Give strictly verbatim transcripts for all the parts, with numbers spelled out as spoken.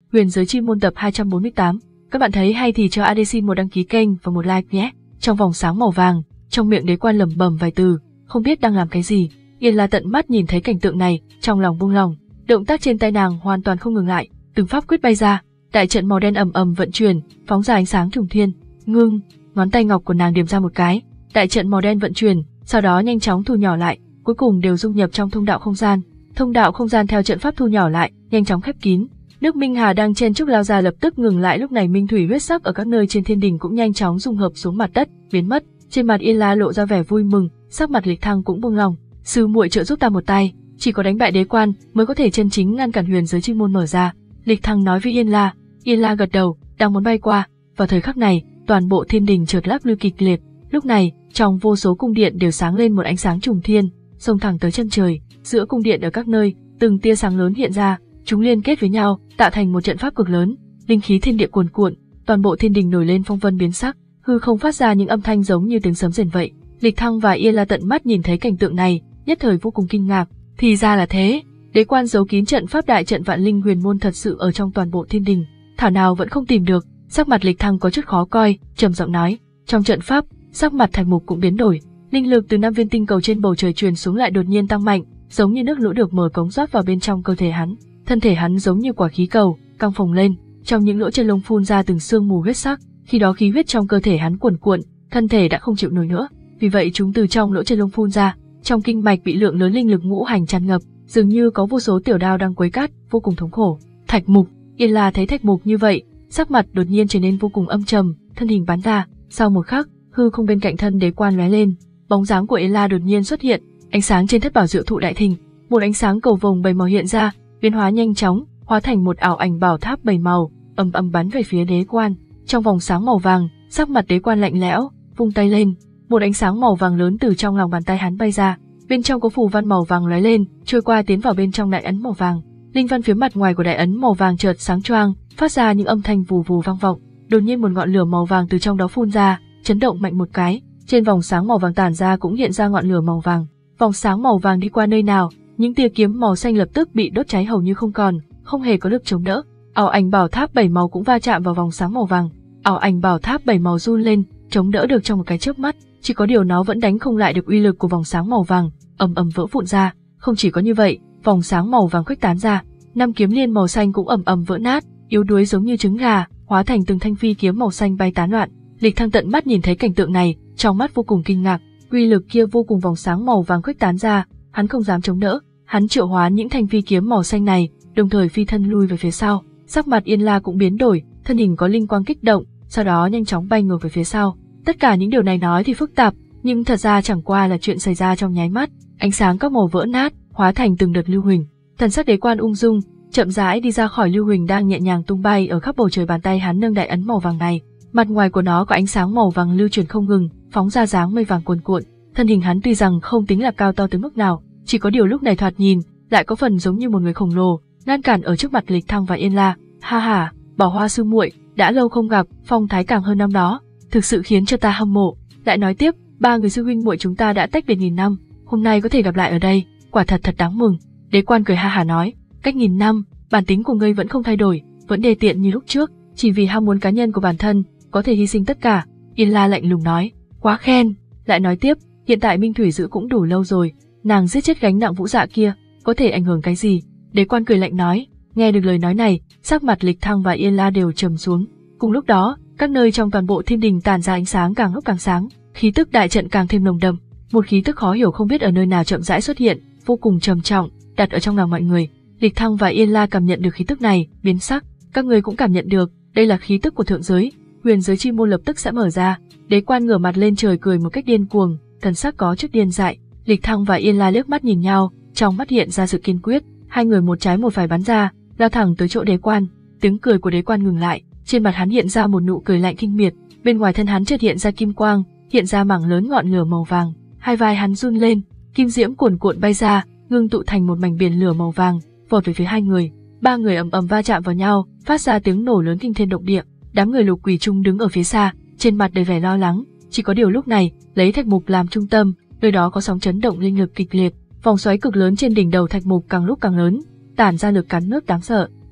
Huyền giới chi môn tập hai trăm bốn mươi tám. Các bạn thấy hay thì cho a đê xê một đăng ký kênh và một like nhé. Trong vòng sáng màu vàng, trong miệng đế quan lẩm bẩm vài từ, không biết đang làm cái gì. Yên La tận mắt nhìn thấy cảnh tượng này, trong lòng buông lòng. Động tác trên tay nàng hoàn toàn không ngừng lại, từng pháp quyết bay ra, đại trận màu đen ầm ầm vận chuyển, phóng ra ánh sáng trùng thiên. Ngưng, ngón tay ngọc của nàng điểm ra một cái, đại trận màu đen vận chuyển, sau đó nhanh chóng thu nhỏ lại, cuối cùng đều dung nhập trong thông đạo không gian. Thông đạo không gian theo trận pháp thu nhỏ lại, nhanh chóng khép kín. Nước Minh Hà đang chen chúc lao ra lập tức ngừng lại, lúc này minh thủy huyết sắc ở các nơi trên thiên đình cũng nhanh chóng dung hợp xuống mặt đất, biến mất. Trên mặt Yên La lộ ra vẻ vui mừng, sắc mặt Lịch Thăng cũng buông lòng. Sư muội trợ giúp ta một tay, chỉ có đánh bại đế quan mới có thể chân chính ngăn cản huyền giới chi môn mở ra. Lịch Thăng nói với Yên La. Yên La gật đầu, đang muốn bay qua. Vào thời khắc này, toàn bộ thiên đình chợt lắc lư kịch liệt. Lúc này, trong vô số cung điện đều sáng lên một ánh sáng trùng thiên, xông thẳng tới chân trời. Giữa cung điện ở các nơi, từng tia sáng lớn hiện ra, chúng liên kết với nhau, tạo thành một trận pháp cực lớn. Linh khí thiên địa cuồn cuộn, toàn bộ thiên đình nổi lên phong vân biến sắc, hư không phát ra những âm thanh giống như tiếng sấm rền vậy. Lịch Thăng và Yên La tận mắt nhìn thấy cảnh tượng này, nhất thời vô cùng kinh ngạc. Thì ra là thế, đế quan giấu kín trận pháp đại trận vạn linh huyền môn thật sự ở trong toàn bộ thiên đình, thảo nào vẫn không tìm được. Sắc mặt Lịch Thăng có chút khó coi, trầm giọng nói. Trong trận pháp, sắc mặt Thạch Mục cũng biến đổi, linh lực từ năm viên tinh cầu trên bầu trời truyền xuống lại đột nhiên tăng mạnh, giống như nước lũ được mở cống rót vào bên trong cơ thể hắn. Thân thể hắn giống như quả khí cầu, căng phồng lên, trong những lỗ chân lông phun ra từng sương mù huyết sắc. Khi đó khí huyết trong cơ thể hắn cuồn cuộn, thân thể đã không chịu nổi nữa, vì vậy chúng từ trong lỗ chân lông phun ra, trong kinh mạch bị lượng lớn linh lực ngũ hành tràn ngập, dường như có vô số tiểu đao đang quấy cắt, vô cùng thống khổ. Thạch Mục, Yên La thấy Thạch Mục như vậy, sắc mặt đột nhiên trở nên vô cùng âm trầm, thân hình bắn ra. Sau một khắc, hư không bên cạnh thân đế quan lóe lên, bóng dáng của Yên La đột nhiên xuất hiện, ánh sáng trên thất bảo diệu thụ đại thịnh, một ánh sáng cầu vồng bảy màu hiện ra, biến hóa nhanh chóng, hóa thành một ảo ảnh bảo tháp bảy màu, ầm ầm bắn về phía đế quan. Trong vòng sáng màu vàng, sắc mặt đế quan lạnh lẽo, vung tay lên, một ánh sáng màu vàng lớn từ trong lòng bàn tay hắn bay ra, bên trong có phù văn màu vàng lóe lên, trôi qua tiến vào bên trong đại ấn màu vàng. Linh văn phía mặt ngoài của đại ấn màu vàng chợt sáng choang, phát ra những âm thanh vù vù vang vọng. Đột nhiên một ngọn lửa màu vàng từ trong đó phun ra, chấn động mạnh một cái, trên vòng sáng màu vàng tản ra cũng hiện ra ngọn lửa màu vàng. Vòng sáng màu vàng đi qua nơi nào, những tia kiếm màu xanh lập tức bị đốt cháy hầu như không còn, không hề có lực chống đỡ. Ảo ảnh bảo tháp bảy màu cũng va chạm vào vòng sáng màu vàng. Ảo ảnh bảo tháp bảy màu run lên, chống đỡ được trong một cái chớp mắt, chỉ có điều nó vẫn đánh không lại được uy lực của vòng sáng màu vàng, ầm ầm vỡ vụn ra. Không chỉ có như vậy, vòng sáng màu vàng khuếch tán ra, năm kiếm liên màu xanh cũng ầm ầm vỡ nát, yếu đuối giống như trứng gà, hóa thành từng thanh phi kiếm màu xanh bay tán loạn. Lịch Thăng tận mắt nhìn thấy cảnh tượng này, trong mắt vô cùng kinh ngạc, uy lực kia vô cùng, vòng sáng màu vàng khuếch tán ra, hắn không dám chống đỡ, hắn triệu hoán những thanh phi kiếm màu xanh này, đồng thời phi thân lui về phía sau. Sắc mặt Yên La cũng biến đổi, thân hình có linh quang kích động, sau đó nhanh chóng bay ngược về phía sau. Tất cả những điều này nói thì phức tạp, nhưng thật ra chẳng qua là chuyện xảy ra trong nháy mắt. Ánh sáng các màu vỡ nát, hóa thành từng đợt lưu huỳnh. Thần sắc đế quan ung dung, chậm rãi đi ra khỏi lưu huỳnh đang nhẹ nhàng tung bay ở khắp bầu trời. Bàn tay hắn nâng đại ấn màu vàng này, mặt ngoài của nó có ánh sáng màu vàng lưu chuyển không ngừng, phóng ra dáng mây vàng cuồn cuộn. Thân hình hắn tuy rằng không tính là cao to tới mức nào, chỉ có điều lúc này thoạt nhìn lại có phần giống như một người khổng lồ, ngăn cản ở trước mặt Lịch Thăng và Yên La. Ha ha, Bảo Hoa sư muội, đã lâu không gặp, phong thái càng hơn năm đó, thực sự khiến cho ta hâm mộ. Lại nói tiếp, ba người sư huynh muội chúng ta đã tách biệt nghìn năm, hôm nay có thể gặp lại ở đây, quả thật thật đáng mừng. Đế quan cười ha hà nói, cách nghìn năm, bản tính của ngươi vẫn không thay đổi, vẫn đê tiện như lúc trước, chỉ vì ham muốn cá nhân của bản thân, có thể hy sinh tất cả. Yên La lạnh lùng nói, quá khen. Lại nói tiếp, hiện tại Minh Thủy giữ cũng đủ lâu rồi, nàng giết chết gánh nặng Vũ Dạ kia, có thể ảnh hưởng cái gì? Đế quan cười lạnh nói. Nghe được lời nói này, sắc mặt Lịch Thăng và Yên La đều trầm xuống. Cùng lúc đó, các nơi trong toàn bộ thiên đình tản ra ánh sáng càng lúc càng sáng, khí tức đại trận càng thêm nồng đậm. Một khí tức khó hiểu không biết ở nơi nào chậm rãi xuất hiện, vô cùng trầm trọng, đặt ở trong lòng mọi người. Lịch Thăng và Yên La cảm nhận được khí tức này, biến sắc. Các người cũng cảm nhận được, đây là khí tức của thượng giới, huyền giới chi môn lập tức sẽ mở ra. Đế quan ngửa mặt lên trời cười một cách điên cuồng, thần sắc có chút điên dại. Lịch Thăng và Yên La liếc mắt nhìn nhau, trong mắt hiện ra sự kiên quyết, hai người một trái một phải bắn ra, lao thẳng tới chỗ đế quan. Tiếng cười của đế quan ngừng lại, trên mặt hắn hiện ra một nụ cười lạnh kinh miệt, bên ngoài thân hắn chợt hiện ra kim quang, hiện ra mảng lớn ngọn lửa màu vàng, hai vai hắn run lên, kim diễm cuồn cuộn bay ra, ngưng tụ thành một mảnh biển lửa màu vàng, vọt về phía hai người. Ba người ầm ầm va chạm vào nhau, phát ra tiếng nổ lớn kinh thiên động địa. Đám người Lục Quỷ Trung đứng ở phía xa, trên mặt đầy vẻ lo lắng, chỉ có điều lúc này, lấy Thạch Mục làm trung tâm, nơi đó có sóng chấn động linh lực kịch liệt, vòng xoáy cực lớn trên đỉnh đầu Thạch Mục càng lúc càng lớn, tản ra lực cắn nước đáng sợ.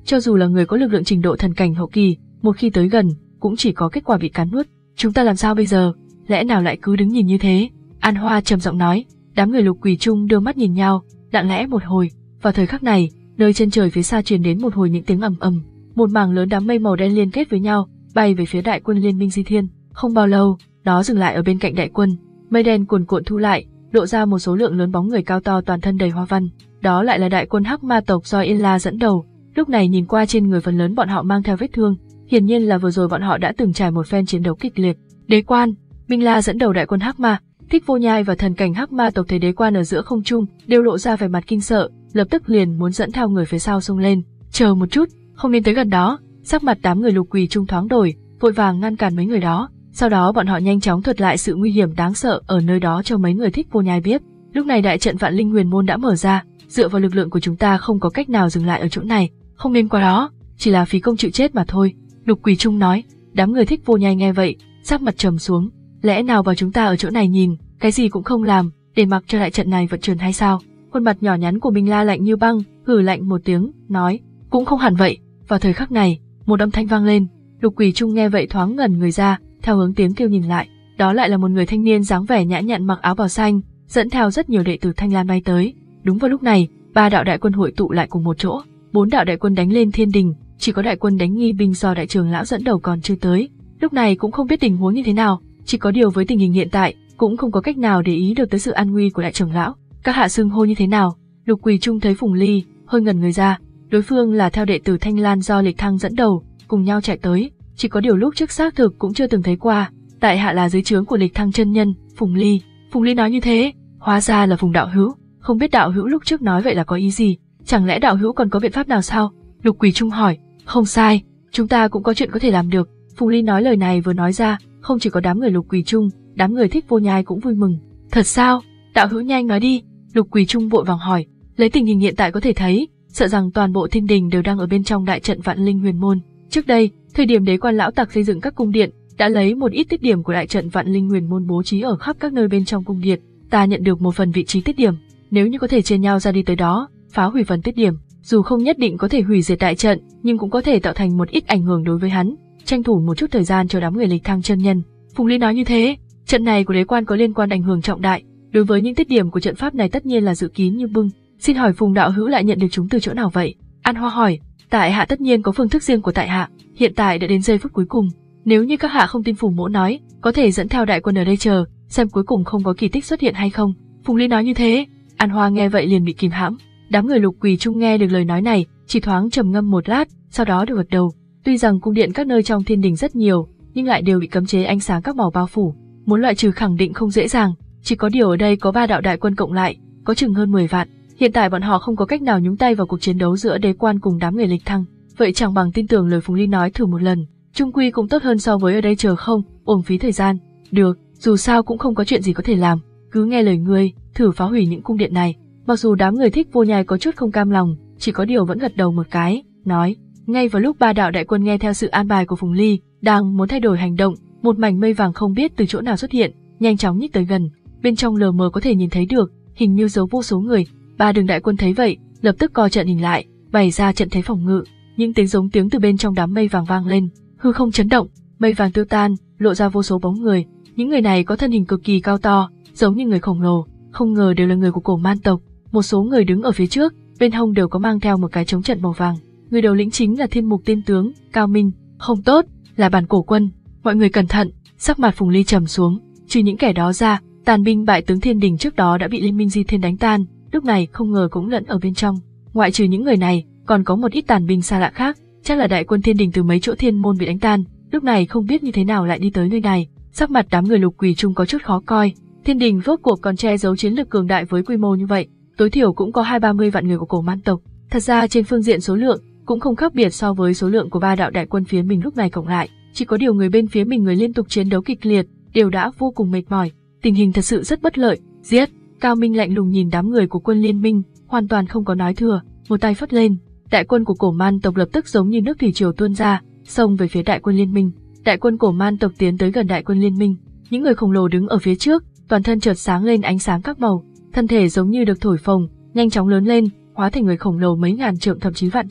cho dù là người có lực lượng trình độ thần cảnh hậu kỳ, một khi tới gần, cũng chỉ có kết quả bị cắn nuốt. Chúng ta làm sao bây giờ? Lẽ nào lại cứ đứng nhìn như thế? An Hoa trầm giọng nói. Đám người Lục Quỳ Trung đưa mắt nhìn nhau, lặng lẽ một hồi. Vào thời khắc này, nơi chân trời phía xa truyền đến một hồi những tiếng ầm ầm, một mảng lớn đám mây màu đen liên kết với nhau, bay về phía đại quân Liên minh Di Thiên. Không bao lâu, nó dừng lại ở bên cạnh đại quân. Mây đen cuồn cuộn thu lại, lộ ra một số lượng lớn bóng người cao to toàn thân đầy hoa văn. Đó lại là đại quân Hắc Ma tộc do Yên La dẫn đầu. Lúc này nhìn qua trên người phần lớn bọn họ mang theo vết thương, hiển nhiên là vừa rồi bọn họ đã từng trải một phen chiến đấu kịch liệt. Đế Quan, Minh La dẫn đầu đại quân Hắc Ma, Thích Vô Nhai và thần cảnh Hắc Ma tộc thấy Đế Quan ở giữa không trung, đều lộ ra vẻ mặt kinh sợ, lập tức liền muốn dẫn theo người phía sau xông lên. Chờ một chút, không nên tới gần đó. Sắc mặt đám người Lục Quỳ Trung thoáng đổi, vội vàng ngăn cản mấy người đó. Sau đó bọn họ nhanh chóng thuật lại sự nguy hiểm đáng sợ ở nơi đó cho mấy người Thích Vô Nhai biết. Lúc này đại trận Vạn Linh Huyền Môn đã mở ra, dựa vào lực lượng của chúng ta không có cách nào dừng lại ở chỗ này, không nên qua đó, chỉ là phí công chịu chết mà thôi. Lục Quỳ Trung nói. Đám người Thích Vô Nhai nghe vậy, sắc mặt trầm xuống. Lẽ nào bảo chúng ta ở chỗ này nhìn, cái gì cũng không làm, để mặc cho đại trận này vận chuyển hay sao? Khuôn mặt nhỏ nhắn của Minh La lạnh như băng, hừ lạnh một tiếng, nói, cũng không hẳn vậy. Vào thời khắc này, một âm thanh vang lên. Lục Quỳ Trung nghe vậy thoáng ngẩn người ra, theo hướng tiếng kêu nhìn lại, đó lại là một người thanh niên dáng vẻ nhã nhặn mặc áo bào xanh, dẫn theo rất nhiều đệ tử Thanh Lan bay tới. Đúng vào lúc này, ba đạo đại quân hội tụ lại cùng một chỗ, bốn đạo đại quân đánh lên thiên đình, chỉ có đại quân đánh nghi binh do đại trưởng lão dẫn đầu còn chưa tới. Lúc này cũng không biết tình huống như thế nào, chỉ có điều với tình hình hiện tại, cũng không có cách nào để ý được tới sự an nguy của đại trưởng lão. Các hạ xưng hô như thế nào? Lục Quỳ Trung thấy Phùng Ly, hơi ngẩn người ra, đối phương là theo đệ tử Thanh Lan do Lịch Thăng dẫn đầu, cùng nhau chạy tới, chỉ có điều lúc trước xác thực cũng chưa từng thấy qua. Tại hạ là dưới trướng của Lịch Thăng chân nhân, Phùng Ly. Phùng Ly nói như thế, hóa ra là Phùng đạo hữu, không biết đạo hữu lúc trước nói vậy là có ý gì, chẳng lẽ đạo hữu còn có biện pháp nào sao? Lục Quỳ Trung hỏi. Không sai, chúng ta cũng có chuyện có thể làm được. Phùng Ly nói lời này vừa nói ra, không chỉ có đám người Lục Quỳ Trung, đám người Thích Vô Nhai cũng vui mừng. Thật sao? Đạo hữu nhanh nói đi. Lục Quỳ Trung vội vàng hỏi. Lấy tình hình hiện tại có thể thấy, sợ rằng toàn bộ thiên đình đều đang ở bên trong đại trận Vạn Linh Huyền Môn. Trước đây, thời điểm Đế Quan lão tặc xây dựng các cung điện, đã lấy một ít tiết điểm của đại trận Vạn Linh Huyền Môn bố trí ở khắp các nơi bên trong cung điện. Ta nhận được một phần vị trí tiết điểm, nếu như có thể chia nhau ra đi tới đó, phá hủy phần tiết điểm, dù không nhất định có thể hủy diệt đại trận, nhưng cũng có thể tạo thành một ít ảnh hưởng đối với hắn, tranh thủ một chút thời gian cho đám người Lịch Thăng chân nhân. Phùng Ly nói như thế, trận này của Đế Quan có liên quan ảnh hưởng trọng đại, đối với những tiết điểm của trận pháp này tất nhiên là dự kín như bưng. Xin hỏi Phùng đạo hữu lại nhận được chúng từ chỗ nào vậy? An Hoa hỏi. Tại hạ tất nhiên có phương thức riêng của tại hạ, hiện tại đã đến giây phút cuối cùng. Nếu như các hạ không tin Phùng mỗ nói, có thể dẫn theo đại quân ở đây chờ, xem cuối cùng không có kỳ tích xuất hiện hay không. Phùng Ly nói như thế, An Hoa nghe vậy liền bị kìm hãm. Đám người Lục Quỳ Trung nghe được lời nói này, chỉ thoáng trầm ngâm một lát, sau đó được gật đầu. Tuy rằng cung điện các nơi trong thiên đình rất nhiều, nhưng lại đều bị cấm chế ánh sáng các màu bao phủ, muốn loại trừ khẳng định không dễ dàng. Chỉ có điều ở đây có ba đạo đại quân cộng lại, có chừng hơn mười vạn. Hiện tại bọn họ không có cách nào nhúng tay vào cuộc chiến đấu giữa Đế Quan cùng đám người Lịch Thăng, vậy chẳng bằng tin tưởng lời Phùng Ly nói thử một lần, chung quy cũng tốt hơn so với ở đây chờ không, uổng phí thời gian. Được, dù sao cũng không có chuyện gì có thể làm, cứ nghe lời ngươi, thử phá hủy những cung điện này. Mặc dù đám người Thích Vô Nhai có chút không cam lòng, chỉ có điều vẫn gật đầu một cái, nói. Ngay vào lúc ba đạo đại quân nghe theo sự an bài của Phùng Ly, đang muốn thay đổi hành động, một mảnh mây vàng không biết từ chỗ nào xuất hiện, nhanh chóng nhích tới gần. Bên trong lờ mờ có thể nhìn thấy được, hình như giấu vô số người. Ba đường đại quân thấy vậy, lập tức co trận hình lại, bày ra trận thế phòng ngự. Những tiếng giống tiếng từ bên trong đám mây vàng vang lên, hư không chấn động, mây vàng tiêu tan, lộ ra vô số bóng người. Những người này có thân hình cực kỳ cao to, giống như người khổng lồ, không ngờ đều là người của Cổ Man tộc. Một số người đứng ở phía trước, bên hông đều có mang theo một cái chống trận màu vàng. Người đầu lĩnh chính là Thiên Mục Tiên tướng Cao Minh. Không tốt, là Bản Cổ quân. Mọi người cẩn thận. Sắc mặt Phùng Ly trầm xuống. Trừ những kẻ đó ra, tàn binh bại tướng thiên đình trước đó đã bị Liên minh Di Thiên đánh tan, lúc này không ngờ cũng lẫn ở bên trong. Ngoại trừ những người này, còn có một ít tàn binh xa lạ khác, chắc là đại quân thiên đình từ mấy chỗ thiên môn bị đánh tan, lúc này không biết như thế nào lại đi tới nơi này. Sắc mặt đám người Lục Quỳ Trung có chút khó coi. Thiên đình rốt cuộc còn che giấu chiến lược cường đại với quy mô như vậy, tối thiểu cũng có hai ba mươi vạn người của Cổ Man tộc. Thật ra trên phương diện số lượng cũng không khác biệt so với số lượng của ba đạo đại quân phía mình lúc này cộng lại, chỉ có điều người bên phía mình người liên tục chiến đấu kịch liệt, đều đã vô cùng mệt mỏi, tình hình thật sự rất bất lợi. Giết! Cao Minh lạnh lùng nhìn đám người của quân liên minh, hoàn toàn không có nói thừa, một tay phất lên, đại quân của Cổ Man tộc lập tức giống như nước thủy triều tuôn ra, xông về phía đại quân liên minh. Đại quân Cổ Man tộc tiến tới gần đại quân liên minh, những người khổng lồ đứng ở phía trước, toàn thân chợt sáng lên ánh sáng các màu, thân thể giống như được thổi phồng, nhanh chóng lớn lên, hóa thành người khổng lồ mấy ngàn trượng thậm chí vạn trượng.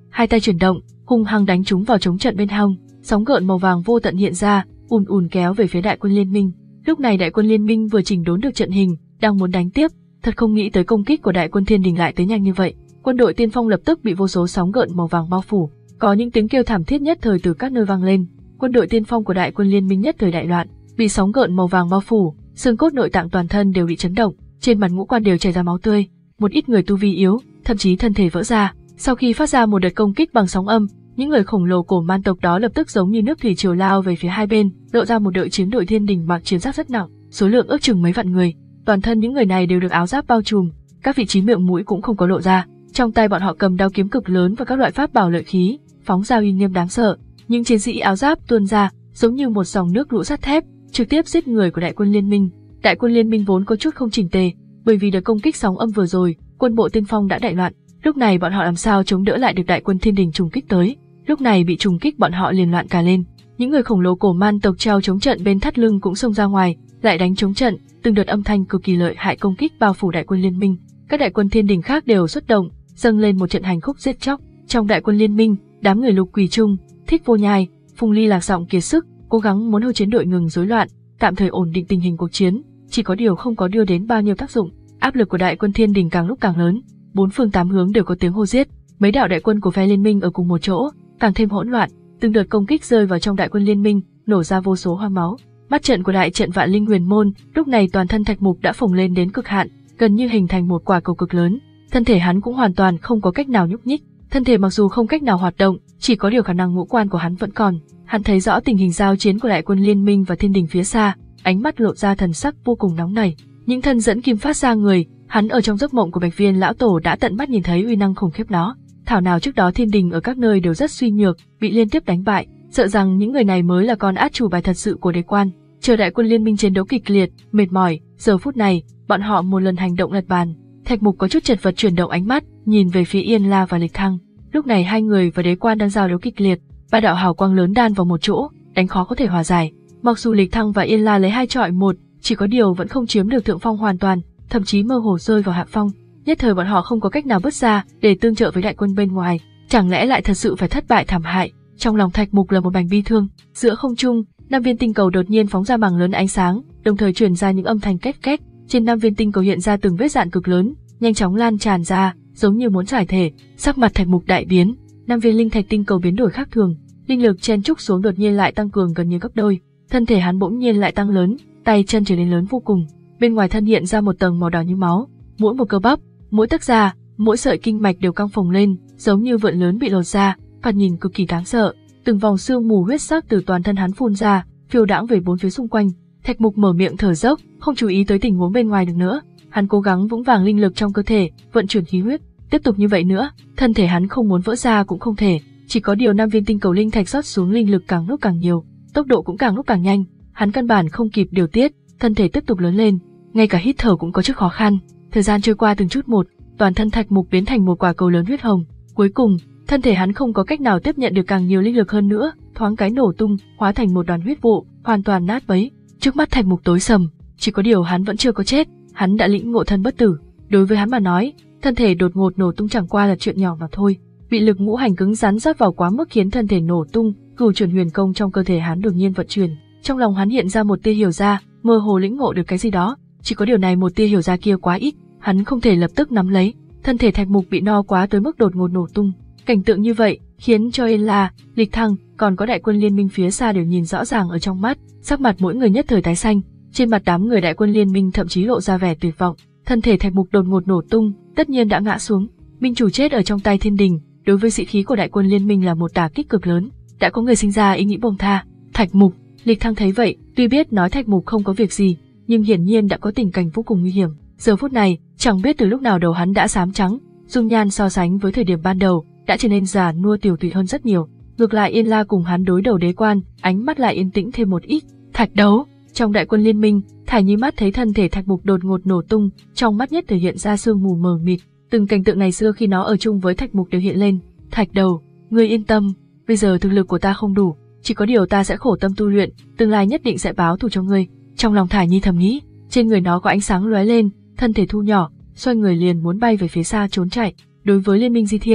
hai tay chuyển động, hung hăng đánh trúng vào chống trận bên hông, sóng gợn màu vàng vô tận hiện ra, ùn ùn kéo về phía đại quân liên minh. Lúc này đại quân liên minh vừa chỉnh đốn được trận hình, đang muốn đánh tiếp, thật không nghĩ tới công kích của đại quân thiên đình lại tới nhanh như vậy. Quân đội tiên phong lập tức bị vô số sóng gợn màu vàng bao phủ, có những tiếng kêu thảm thiết nhất thời từ các nơi vang lên. Quân đội tiên phong của đại quân liên minh nhất thời đại loạn, bị sóng gợn màu vàng bao phủ, xương cốt nội tạng toàn thân đều bị chấn động, trên mặt ngũ quan đều chảy ra máu tươi, một ít người tu vi yếu, thậm chí thân thể vỡ ra. Sau khi phát ra một đợt công kích bằng sóng âm, những người khổng lồ cổ man tộc đó lập tức giống như nước thủy triều lao về phía hai bên, lộ ra một đội chiến đội thiên đình mặc chiến giáp rất nặng, số lượng ước chừng mấy vạn người. Toàn thân những người này đều được áo giáp bao trùm, các vị trí miệng mũi cũng không có lộ ra. Trong tay bọn họ cầm đao kiếm cực lớn và các loại pháp bảo lợi khí, phóng ra uy nghiêm đáng sợ. Những chiến sĩ áo giáp tuôn ra, giống như một dòng nước lũ sắt thép, trực tiếp giết người của đại quân liên minh. Đại quân liên minh vốn có chút không chỉnh tề, bởi vì đợt công kích sóng âm vừa rồi, quân bộ tiên phong đã đại loạn. Lúc này bọn họ làm sao chống đỡ lại được đại quân thiên đình trùng kích tới? Lúc này bị trùng kích bọn họ liền loạn cả lên. Những người khổng lồ cổ man tộc treo chống trận bên thắt lưng cũng xông ra ngoài, lại đánh chống trận, từng đợt âm thanh cực kỳ lợi hại công kích bao phủ đại quân liên minh. Các đại quân thiên đình khác đều xuất động, dâng lên một trận hành khúc giết chóc. Trong đại quân liên minh, đám người Lục Quỳ Trung, Thích Vô Nhai, Phùng Ly lạc giọng kiệt sức, cố gắng muốn hô chiến đội ngừng rối loạn, tạm thời ổn định tình hình cuộc chiến, chỉ có điều không có đưa đến bao nhiêu tác dụng. Áp lực của đại quân thiên đình càng lúc càng lớn, bốn phương tám hướng đều có tiếng hô giết, mấy đạo đại quân của phe liên minh ở cùng một chỗ, càng thêm hỗn loạn, từng đợt công kích rơi vào trong đại quân liên minh, nổ ra vô số hoa máu. Mắt trận của đại trận Vạn Linh Huyền Môn, lúc này toàn thân Thạch Mục đã phồng lên đến cực hạn, gần như hình thành một quả cầu cực lớn, thân thể hắn cũng hoàn toàn không có cách nào nhúc nhích, thân thể mặc dù không cách nào hoạt động, chỉ có điều khả năng ngũ quan của hắn vẫn còn. Hắn thấy rõ tình hình giao chiến của đại quân liên minh và thiên đình phía xa, ánh mắt lộ ra thần sắc vô cùng nóng nảy. Những thân dẫn kim phát ra người, hắn ở trong giấc mộng của Bạch Viên lão tổ đã tận mắt nhìn thấy uy năng khủng khiếp đó. Thảo nào trước đó thiên đình ở các nơi đều rất suy nhược, bị liên tiếp đánh bại, sợ rằng những người này mới là con át chủ bài thật sự của đế quan. Chờ đại quân liên minh chiến đấu kịch liệt, mệt mỏi, giờ phút này, bọn họ một lần hành động lật bàn. Thạch Mục có chút chật vật chuyển động ánh mắt, nhìn về phía Yên La và Lịch Thăng. Lúc này hai người và đế quan đang giao đấu kịch liệt, ba đạo hào quang lớn đan vào một chỗ, đánh khó có thể hòa giải. Mặc dù Lịch Thăng và Yên La lấy hai chọi một, chỉ có điều vẫn không chiếm được thượng phong hoàn toàn, thậm chí mơ hồ rơi vào hạ phong. Nhất thời bọn họ không có cách nào bước ra để tương trợ với đại quân bên ngoài, chẳng lẽ lại thật sự phải thất bại thảm hại? Trong lòng Thạch Mục là một mảnh bi thương. Giữa không trung, năm viên tinh cầu đột nhiên phóng ra mảng lớn ánh sáng, đồng thời truyền ra những âm thanh két két. Trên năm viên tinh cầu hiện ra từng vết rạn cực lớn, nhanh chóng lan tràn ra, giống như muốn giải thể. Sắc mặt Thạch Mục đại biến, năm viên linh thạch tinh cầu biến đổi khác thường, linh lực chen trúc xuống đột nhiên lại tăng cường gần như gấp đôi, thân thể hắn bỗng nhiên lại tăng lớn, tay chân trở nên lớn vô cùng. Bên ngoài thân hiện ra một tầng màu đỏ như máu, mỗi một cơ bắp, mỗi tấc da, mỗi sợi kinh mạch đều căng phồng lên, giống như vượn lớn bị lột ra, thoạt nhìn cực kỳ đáng sợ. Từng vòng sương mù huyết sắc từ toàn thân hắn phun ra, phiêu đãng về bốn phía xung quanh. Thạch Mục mở miệng thở dốc, không chú ý tới tình huống bên ngoài được nữa. Hắn cố gắng vững vàng linh lực trong cơ thể, vận chuyển khí huyết. Tiếp tục như vậy nữa, thân thể hắn không muốn vỡ ra cũng không thể. Chỉ có điều năm viên tinh cầu linh thạch rót xuống linh lực càng lúc càng nhiều, tốc độ cũng càng lúc càng nhanh. Hắn căn bản không kịp điều tiết, thân thể tiếp tục lớn lên, ngay cả hít thở cũng có chút khó khăn. Thời gian trôi qua từng chút một, toàn thân Thạch Mục biến thành một quả cầu lớn huyết hồng. Cuối cùng, thân thể hắn không có cách nào tiếp nhận được càng nhiều linh lực hơn nữa, thoáng cái nổ tung, hóa thành một đoàn huyết vụ, hoàn toàn nát bấy. Trước mắt Thạch Mục tối sầm, chỉ có điều hắn vẫn chưa có chết, hắn đã lĩnh ngộ thân bất tử. Đối với hắn mà nói, thân thể đột ngột nổ tung chẳng qua là chuyện nhỏ mà thôi. Bị lực ngũ hành cứng rắn rót vào quá mức khiến thân thể nổ tung, cửu chuyển huyền công trong cơ thể hắn đột nhiên vận chuyển. Trong lòng hắn hiện ra một tia hiểu ra, mơ hồ lĩnh ngộ được cái gì đó, chỉ có điều này một tia hiểu ra kia quá ít, hắn không thể lập tức nắm lấy. Thân thể Thạch Mục bị no quá tới mức đột ngột nổ tung. Cảnh tượng như vậy khiến cho Yên La, Lịch Thăng, còn có đại quân liên minh phía xa đều nhìn rõ ràng ở trong mắt, sắc mặt mỗi người nhất thời tái xanh, trên mặt đám người đại quân liên minh thậm chí lộ ra vẻ tuyệt vọng. Thân thể Thạch Mục đột ngột nổ tung, tất nhiên đã ngã xuống. Minh chủ chết ở trong tay thiên đình, đối với sĩ khí của đại quân liên minh là một đả kích cực lớn. Đã có người sinh ra ý nghĩ buông tha. Thạch Mục, Lịch Thăng thấy vậy, tuy biết nói Thạch Mục không có việc gì, nhưng hiển nhiên đã có tình cảnh vô cùng nguy hiểm. Giờ phút này, chẳng biết từ lúc nào đầu hắn đã xám trắng, dung nhan so sánh với thời điểm ban đầu đã trở nên già nua tiểu tụy hơn rất nhiều. Ngược lại Yên La cùng hắn đối đầu đế quan, ánh mắt lại yên tĩnh thêm một ít. Thạch đấu, trong đại quân liên minh, Thải Nhi mắt thấy thân thể Thạch Mục đột ngột nổ tung, trong mắt nhất thể hiện ra sương mù mờ mịt. Từng cảnh tượng này xưa khi nó ở chung với Thạch Mục đều hiện lên. Thạch đầu, ngươi yên tâm, bây giờ thực lực của ta không đủ, chỉ có điều ta sẽ khổ tâm tu luyện, tương lai nhất định sẽ báo thù cho ngươi. Trong lòng Thải Nhi thầm nghĩ, trên người nó có ánh sáng lóe lên, thân thể thu nhỏ, xoay người liền muốn bay về phía xa trốn chạy. Đối với Liên minh Di Thiên,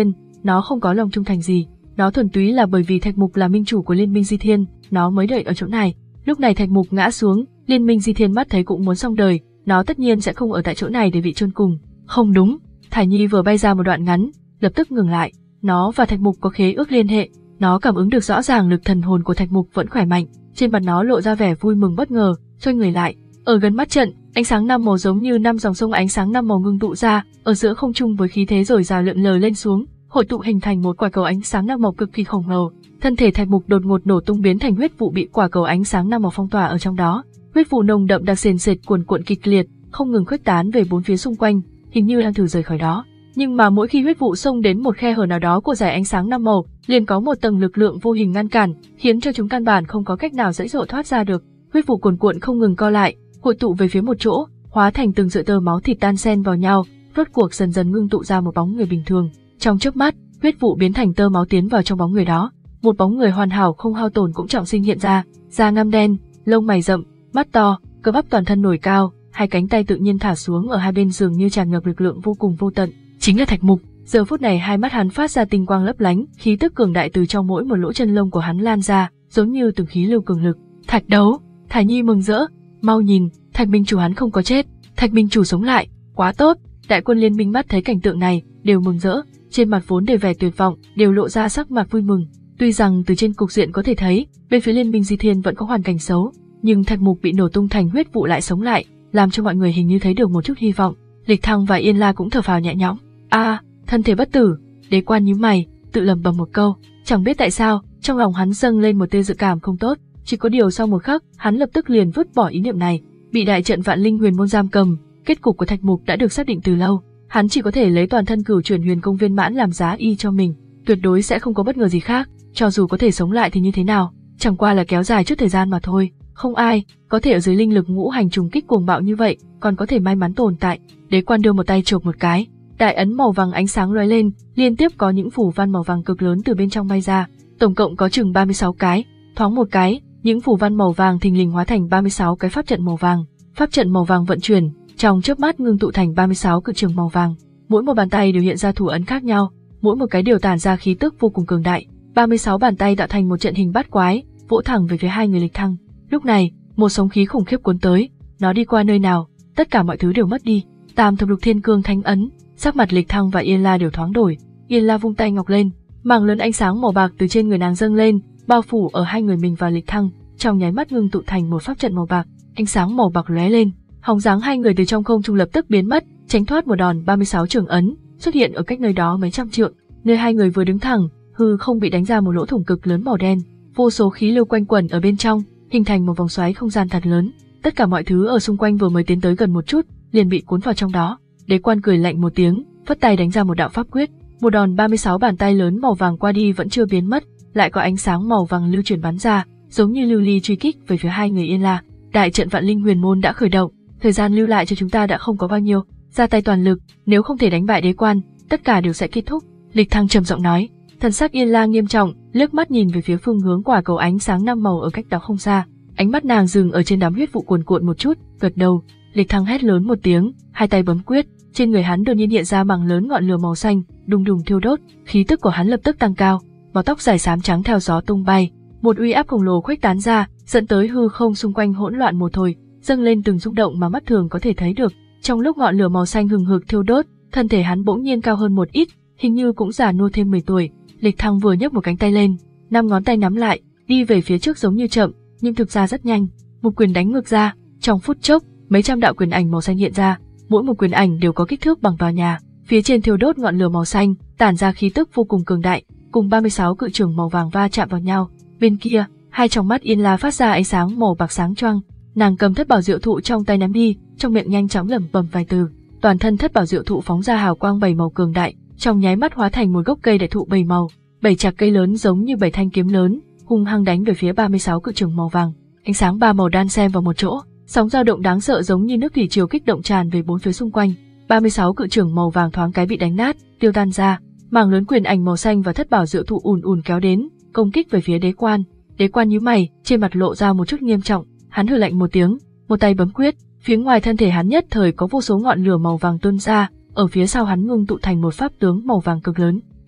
nó không có lòng trung thành gì, nó thuần túy là bởi vì Thạch Mục là minh chủ của Liên minh Di Thiên, nó mới đợi ở chỗ này. Lúc này Thạch Mục ngã xuống, Liên minh Di Thiên mắt thấy cũng muốn xong đời, nó tất nhiên sẽ không ở tại chỗ này để bị chôn cùng. Không đúng, Thải Nhi vừa bay ra một đoạn ngắn, lập tức ngừng lại. Nó và Thạch Mục có khế ước liên hệ, nó cảm ứng được rõ ràng lực thần hồn của Thạch Mục vẫn khỏe mạnh, trên mặt nó lộ ra vẻ vui mừng bất ngờ, xoay người lại. Ở gần mắt trận, ánh sáng năm màu giống như năm dòng sông ánh sáng năm màu ngưng tụ ra, ở giữa không trung với khí thế dồi dào lượn lờ lên xuống, hội tụ hình thành một quả cầu ánh sáng năm màu cực kỳ khổng lồ. Thân thể Thạch Mục đột ngột nổ tung biến thành huyết vụ bị quả cầu ánh sáng năm màu phong tỏa ở trong đó. Huyết vụ nồng đậm đặc sền sệt cuồn cuộn kịch liệt, không ngừng khuếch tán về bốn phía xung quanh, hình như đang thử rời khỏi đó. Nhưng mà mỗi khi huyết vụ xông đến một khe hở nào đó của dải ánh sáng năm màu, liền có một tầng lực lượng vô hình ngăn cản, khiến cho chúng căn bản không có cách nào dãy dụa thoát ra được. Huyết vụ cuồn cuộn không ngừng co lại, hội tụ về phía một chỗ, hóa thành từng sợi tơ máu thịt tan xen vào nhau, rốt cuộc dần dần ngưng tụ ra một bóng người bình thường. Trong chớp mắt, huyết vụ biến thành tơ máu tiến vào trong bóng người đó. Một bóng người hoàn hảo không hao tổn cũng trọng sinh hiện ra, da ngăm đen, lông mày rậm, mắt to, cơ bắp toàn thân nổi cao, hai cánh tay tự nhiên thả xuống ở hai bên dường như tràn ngập lực lượng vô cùng vô tận. Chính là Thạch Mục. Giờ phút này hai mắt hắn phát ra tinh quang lấp lánh, khí tức cường đại từ trong mỗi một lỗ chân lông của hắn lan ra, giống như từng khí lưu cường lực. Thạch đấu, Thải Nhi mừng rỡ, mau nhìn, Thạch minh chủ hắn không có chết, Thạch minh chủ sống lại, quá tốt. Đại quân liên minh mắt thấy cảnh tượng này, đều mừng rỡ, trên mặt vốn đầy vẻ tuyệt vọng, đều lộ ra sắc mặt vui mừng. Tuy rằng từ trên cục diện có thể thấy, bên phía Liên minh Di Thiên vẫn có hoàn cảnh xấu, nhưng Thạch Mục bị nổ tung thành huyết vụ lại sống lại, làm cho mọi người hình như thấy được một chút hy vọng. Lịch Thăng và Yên La cũng thở phào nhẹ nhõm. A, à, thân thể bất tử. Đế Quan nhíu mày, tự lẩm bẩm một câu, chẳng biết tại sao, trong lòng hắn dâng lên một tia dự cảm không tốt. Chỉ có điều sau một khắc, hắn lập tức liền vứt bỏ ý niệm này. Bị đại trận Vạn Linh Huyền môn giam cầm, kết cục của Thạch Mục đã được xác định từ lâu. Hắn chỉ có thể lấy toàn thân Cửu Chuyển Huyền Công viên mãn làm giá y cho mình, tuyệt đối sẽ không có bất ngờ gì khác. Cho dù có thể sống lại thì như thế nào, chẳng qua là kéo dài chút thời gian mà thôi. Không ai có thể ở dưới linh lực ngũ hành trùng kích cuồng bạo như vậy, còn có thể may mắn tồn tại. Đế Quan đưa một tay chộp một cái, đại ấn màu vàng ánh sáng lóe lên, liên tiếp có những phù văn màu vàng cực lớn từ bên trong bay ra, tổng cộng có chừng ba mươi sáu cái. Thoáng một cái, những phù văn màu vàng thình lình hóa thành ba mươi sáu cái pháp trận màu vàng. Pháp trận màu vàng vận chuyển, trong chớp mắt ngưng tụ thành ba mươi sáu cự trường màu vàng. Mỗi một bàn tay đều hiện ra thủ ấn khác nhau, mỗi một cái đều tản ra khí tức vô cùng cường đại. ba mươi sáu bàn tay tạo thành một trận hình bát quái, vỗ thẳng về phía hai người Lịch Thăng. Lúc này, một sóng khí khủng khiếp cuốn tới, nó đi qua nơi nào, tất cả mọi thứ đều mất đi. Tam thập lục thiên cương thánh ấn, sắc mặt Lịch Thăng và Yên La đều thoáng đổi. Yên La vung tay ngọc lên, mảng lớn ánh sáng màu bạc từ trên người nàng dâng lên, bao phủ ở hai người mình và Lịch Thăng, trong nháy mắt ngưng tụ thành một pháp trận màu bạc. Ánh sáng màu bạc lóe lên, hóng dáng hai người từ trong không trung lập tức biến mất, tránh thoát một đòn ba mươi sáu trường ấn, xuất hiện ở cách nơi đó mấy trăm trượng. Nơi hai người vừa đứng thẳng, hư không bị đánh ra một lỗ thủng cực lớn màu đen, vô số khí lưu quanh quẩn ở bên trong, hình thành một vòng xoáy không gian thật lớn. Tất cả mọi thứ ở xung quanh vừa mới tiến tới gần một chút, liền bị cuốn vào trong đó. Đế Quan cười lạnh một tiếng, phất tay đánh ra một đạo pháp quyết, một đòn ba mươi sáu bàn tay lớn màu vàng qua đi vẫn chưa biến mất, lại có ánh sáng màu vàng lưu chuyển bắn ra, giống như lưu ly truy kích về phía hai người Yên La. Đại trận Vạn Linh Huyền môn đã khởi động, thời gian lưu lại cho chúng ta đã không có bao nhiêu, ra tay toàn lực, nếu không thể đánh bại Đế Quan, tất cả đều sẽ kết thúc. Lịch Thăng trầm giọng nói. Thần sắc Yên La nghiêm trọng, liếc mắt nhìn về phía phương hướng quả cầu ánh sáng năm màu ở cách đó không xa. Ánh mắt nàng dừng ở trên đám huyết vụ cuồn cuộn một chút, gật đầu. Lịch Thăng hét lớn một tiếng, hai tay bấm quyết, trên người hắn đột nhiên hiện ra mảng lớn ngọn lửa màu xanh, đùng đùng thiêu đốt, khí tức của hắn lập tức tăng cao, mái tóc dài xám trắng theo gió tung bay, một uy áp khổng lồ khuếch tán ra, dẫn tới hư không xung quanh hỗn loạn một hồi, dâng lên từng rung động mà mắt thường có thể thấy được. Trong lúc ngọn lửa màu xanh hừng hực thiêu đốt, thân thể hắn bỗng nhiên cao hơn một ít, hình như cũng già nua thêm mười tuổi. Lịch Thăng vừa nhấc một cánh tay lên, năm ngón tay nắm lại, đi về phía trước giống như chậm, nhưng thực ra rất nhanh, một quyền đánh ngược ra, trong phút chốc, mấy trăm đạo quyền ảnh màu xanh hiện ra, mỗi một quyền ảnh đều có kích thước bằng tòa nhà, phía trên thiêu đốt ngọn lửa màu xanh, tản ra khí tức vô cùng cường đại, cùng ba mươi sáu cự trường màu vàng va chạm vào nhau. Bên kia, hai tròng mắt Yên La phát ra ánh sáng màu bạc sáng choang, nàng cầm thất bảo diệu thụ trong tay ném đi, trong miệng nhanh chóng lẩm bẩm vài từ, toàn thân thất bảo diệu thụ phóng ra hào quang bảy màu cường đại, trong nháy mắt hóa thành một gốc cây đại thụ bảy màu, bảy chạc cây lớn giống như bảy thanh kiếm lớn, hung hăng đánh về phía ba mươi sáu cự trường màu vàng. Ánh sáng ba màu đan xen vào một chỗ, sóng dao động đáng sợ giống như nước thủy triều kích động tràn về bốn phía xung quanh. ba mươi sáu cự trường màu vàng thoáng cái bị đánh nát, tiêu tan ra, mảng lớn quyền ảnh màu xanh và thất bảo diệu thụ ùn ùn kéo đến, công kích về phía Đế Quan. Đế Quan nhíu mày, trên mặt lộ ra một chút nghiêm trọng, hắn hừ lạnh một tiếng, một tay bấm quyết, phía ngoài thân thể hắn nhất thời có vô số ngọn lửa màu vàng tuôn ra, ở phía sau hắn ngưng tụ thành một pháp tướng màu vàng cực lớn.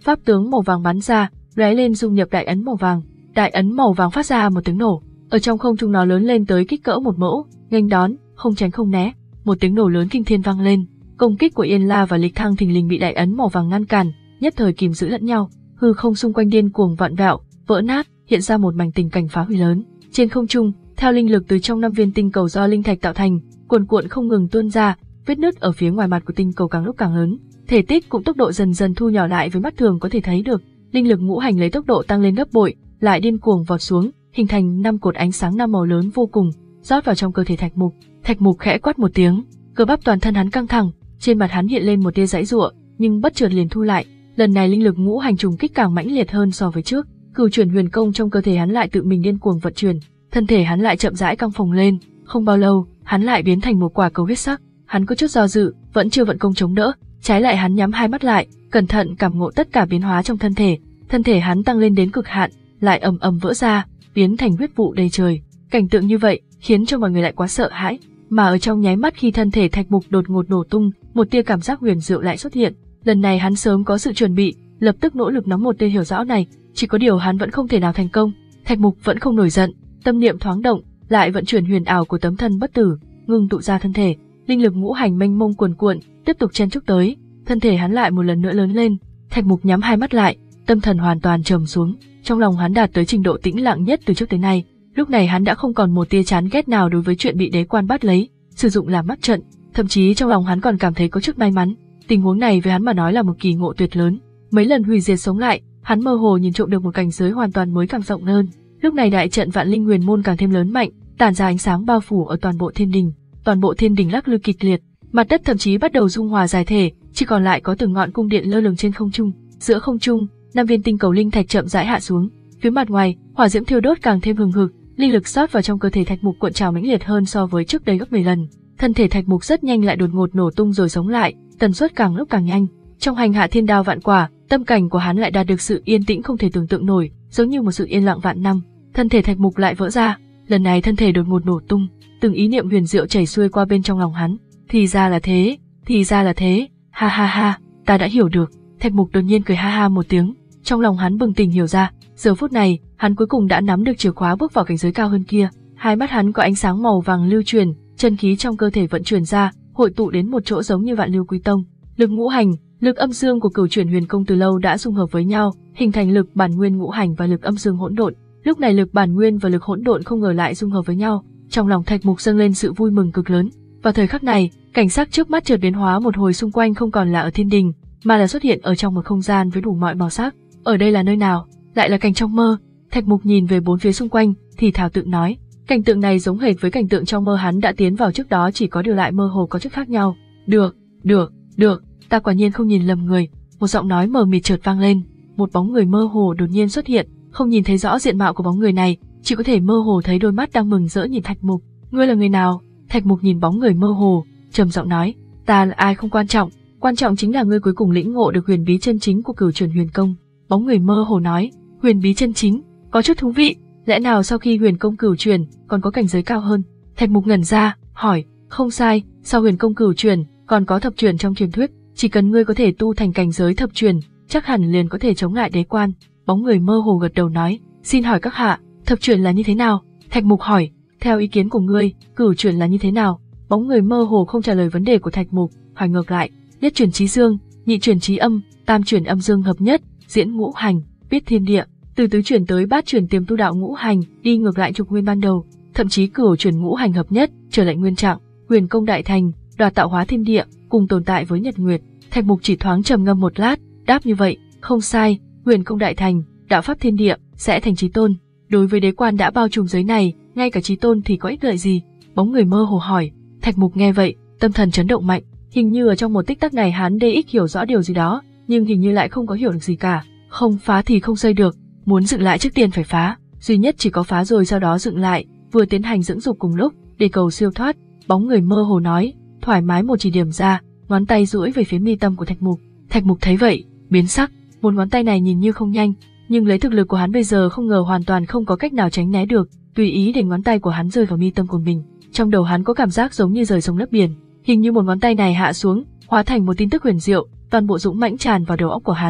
pháp tướng màu vàng bắn ra, lóe lên dung nhập đại ấn màu vàng. Đại ấn màu vàng phát ra một tiếng nổ, ở trong không trung nó lớn lên tới kích cỡ một mẫu, nghênh đón, không tránh không né, một tiếng nổ lớn kinh thiên vang lên. Công kích của Yên La và Lịch Thăng thình lình bị đại ấn màu vàng ngăn cản, nhất thời kìm giữ lẫn nhau, hư không xung quanh điên cuồng vặn vẹo, vỡ nát, hiện ra một mảnh tình cảnh phá hủy lớn. Trên không trung, theo linh lực từ trong năm viên tinh cầu do linh thạch tạo thành, cuồn cuộn không ngừng tuôn ra, vết nứt ở phía ngoài mặt của tinh cầu càng lúc càng lớn, thể tích cũng tốc độ dần dần thu nhỏ lại với mắt thường có thể thấy được. Linh lực ngũ hành lấy tốc độ tăng lên gấp bội, lại điên cuồng vọt xuống, hình thành năm cột ánh sáng năm màu lớn vô cùng, rót vào trong cơ thể Thạch Mục. Thạch Mục khẽ quát một tiếng, cơ bắp toàn thân hắn căng thẳng, trên mặt hắn hiện lên một tia giãy giụa, nhưng bất chợt liền thu lại. Lần này linh lực ngũ hành trùng kích càng mãnh liệt hơn so với trước, cửu chuyển huyền công trong cơ thể hắn lại tự mình điên cuồng vận chuyển, thân thể hắn lại chậm rãi căng phồng lên. Không bao lâu, hắn lại biến thành một quả cầu huyết sắc. Hắn có chút do dự, vẫn chưa vận công chống đỡ, trái lại hắn nhắm hai mắt lại, cẩn thận cảm ngộ tất cả biến hóa trong thân thể. Thân thể hắn tăng lên đến cực hạn, lại ầm ầm vỡ ra, biến thành huyết vụ đầy trời. Cảnh tượng như vậy khiến cho mọi người lại quá sợ hãi, mà ở trong nháy mắt khi thân thể Thạch Mục đột ngột nổ tung, một tia cảm giác huyền diệu lại xuất hiện. Lần này hắn sớm có sự chuẩn bị, lập tức nỗ lực nắm một tia hiểu rõ này, chỉ có điều hắn vẫn không thể nào thành công. Thạch Mục vẫn không nổi giận, tâm niệm thoáng động, lại vận chuyển huyền ảo của tấm thân bất tử, ngưng tụ ra thân thể, linh lực ngũ hành mênh mông cuồn cuộn, tiếp tục chen chúc tới, thân thể hắn lại một lần nữa lớn lên. Thạch Mục nhắm hai mắt lại, tâm thần hoàn toàn trầm xuống, trong lòng hắn đạt tới trình độ tĩnh lặng nhất từ trước tới nay. Lúc này hắn đã không còn một tia chán ghét nào đối với chuyện bị đế quan bắt lấy, sử dụng làm mắt trận, thậm chí trong lòng hắn còn cảm thấy có chút may mắn. Tình huống này với hắn mà nói là một kỳ ngộ tuyệt lớn. Mấy lần hủy diệt sống lại, hắn mơ hồ nhìn trộm được một cảnh giới hoàn toàn mới càng rộng hơn. Lúc này đại trận Vạn Linh Huyền Môn càng thêm lớn mạnh, tản ra ánh sáng bao phủ ở toàn bộ thiên đình. Toàn bộ thiên đình lắc lư kịch liệt, mặt đất thậm chí bắt đầu dung hòa giải thể, chỉ còn lại có từng ngọn cung điện lơ lửng trên không trung. Giữa không trung, năm viên tinh cầu linh thạch chậm rãi hạ xuống. Phía mặt ngoài, hỏa diễm thiêu đốt càng thêm hừng hực, linh lực rót vào trong cơ thể Thạch Mục cuộn trào mãnh liệt hơn so với trước đây gấp mười lần. Thân thể Thạch Mục rất nhanh lại đột ngột nổ tung rồi sống lại, tần suất càng lúc càng nhanh. Trong hành hạ thiên đao vạn quả, tâm cảnh của hắn lại đạt được sự yên tĩnh không thể tưởng tượng nổi, giống như một sự yên lặng vạn năm. Thân thể Thạch Mục lại vỡ ra, lần này thân thể đột ngột nổ tung, từng ý niệm huyền diệu chảy xuôi qua bên trong lòng hắn. Thì ra là thế, thì ra là thế, ha ha ha, ta đã hiểu được. Thạch Mục đột nhiên cười ha ha một tiếng, trong lòng hắn bừng tỉnh hiểu ra, giờ phút này, hắn cuối cùng đã nắm được chìa khóa bước vào cảnh giới cao hơn kia. Hai mắt hắn có ánh sáng màu vàng lưu truyền, chân khí trong cơ thể vận chuyển ra, hội tụ đến một chỗ giống như Vạn Lưu Quý Tông. Lực ngũ hành, lực âm dương của cửu chuyển huyền công từ lâu đã dung hợp với nhau, hình thành lực bản nguyên ngũ hành và lực âm dương hỗn độn. Lúc này lực bản nguyên và lực hỗn độn không ngờ lại dung hợp với nhau, trong lòng Thạch Mục dâng lên sự vui mừng cực lớn. Vào thời khắc này, cảnh sắc trước mắt chợt biến hóa một hồi, xung quanh không còn là ở thiên đình, mà là xuất hiện ở trong một không gian với đủ mọi màu sắc. Ở đây là nơi nào? Lại là cảnh trong mơ. Thạch Mục nhìn về bốn phía xung quanh, thì thào tự nói, cảnh tượng này giống hệt với cảnh tượng trong mơ hắn đã tiến vào trước đó, chỉ có điều lại mơ hồ có chút khác nhau. Được, được, được, ta quả nhiên không nhìn lầm người. Một giọng nói mờ mịt chợt vang lên, một bóng người mơ hồ đột nhiên xuất hiện, không nhìn thấy rõ diện mạo của bóng người này, chỉ có thể mơ hồ thấy đôi mắt đang mừng rỡ nhìn Thạch Mục. Ngươi là người nào? Thạch Mục nhìn bóng người mơ hồ, trầm giọng nói, ta là ai không quan trọng, quan trọng chính là ngươi cuối cùng lĩnh ngộ được huyền bí chân chính của cửu chuyển huyền công. Bóng người mơ hồ nói, huyền bí chân chính, có chút thú vị, lẽ nào sau khi huyền công cửu chuyển còn có cảnh giới cao hơn? Thạch Mục ngẩn ra, hỏi, không sai, sau huyền công cửu chuyển còn có thập chuyển trong truyền thuyết, chỉ cần ngươi có thể tu thành cảnh giới thập chuyển, chắc hẳn liền có thể chống lại đế quan. Bóng người mơ hồ gật đầu nói, xin hỏi các hạ, thập chuyển là như thế nào? Thạch Mục hỏi, theo ý kiến của ngươi, cửu chuyển là như thế nào? Bóng người mơ hồ không trả lời vấn đề của Thạch Mục, hỏi ngược lại, nhất chuyển chí dương, nhị chuyển chí âm, tam chuyển âm dương hợp nhất, diễn ngũ hành, biết thiên địa, từ tứ chuyển tới bát chuyển tiềm tu đạo ngũ hành, đi ngược lại trục nguyên ban đầu, thậm chí cửu chuyển ngũ hành hợp nhất, trở lại nguyên trạng, huyền công đại thành, đoạt tạo hóa thiên địa, cùng tồn tại với nhật nguyệt. Thạch Mục chỉ thoáng trầm ngâm một lát, đáp như vậy, không sai, huyền công đại thành, đạo pháp thiên địa, sẽ thành chí tôn. Đối với đế quan đã bao trùm giới này, ngay cả chí tôn thì có ích lợi gì? Bóng người mơ hồ hỏi. Thạch Mục nghe vậy, tâm thần chấn động mạnh, hình như ở trong một tích tắc này hắn đê ích hiểu rõ điều gì đó, nhưng hình như lại không có hiểu được gì cả. Không phá thì không xây được, muốn dựng lại trước tiên phải phá, duy nhất chỉ có phá rồi sau đó dựng lại, vừa tiến hành dưỡng dục cùng lúc, để cầu siêu thoát. Bóng người mơ hồ nói, thoải mái một chỉ điểm ra, ngón tay duỗi về phía mi tâm của Thạch Mục. Thạch Mục thấy vậy, biến sắc, một ngón tay này nhìn như không nhanh, nhưng lấy thực lực của hắn bây giờ không ngờ hoàn toàn không có cách nào tránh né được, tùy ý để ngón tay của hắn rơi vào mi tâm của mình. Trong đầu hắn có cảm giác giống như rời sông lấp biển, hình như một ngón tay này hạ xuống, hóa thành một tin tức huyền diệu, toàn bộ dũng mãnh tràn vào đầu óc của hắn.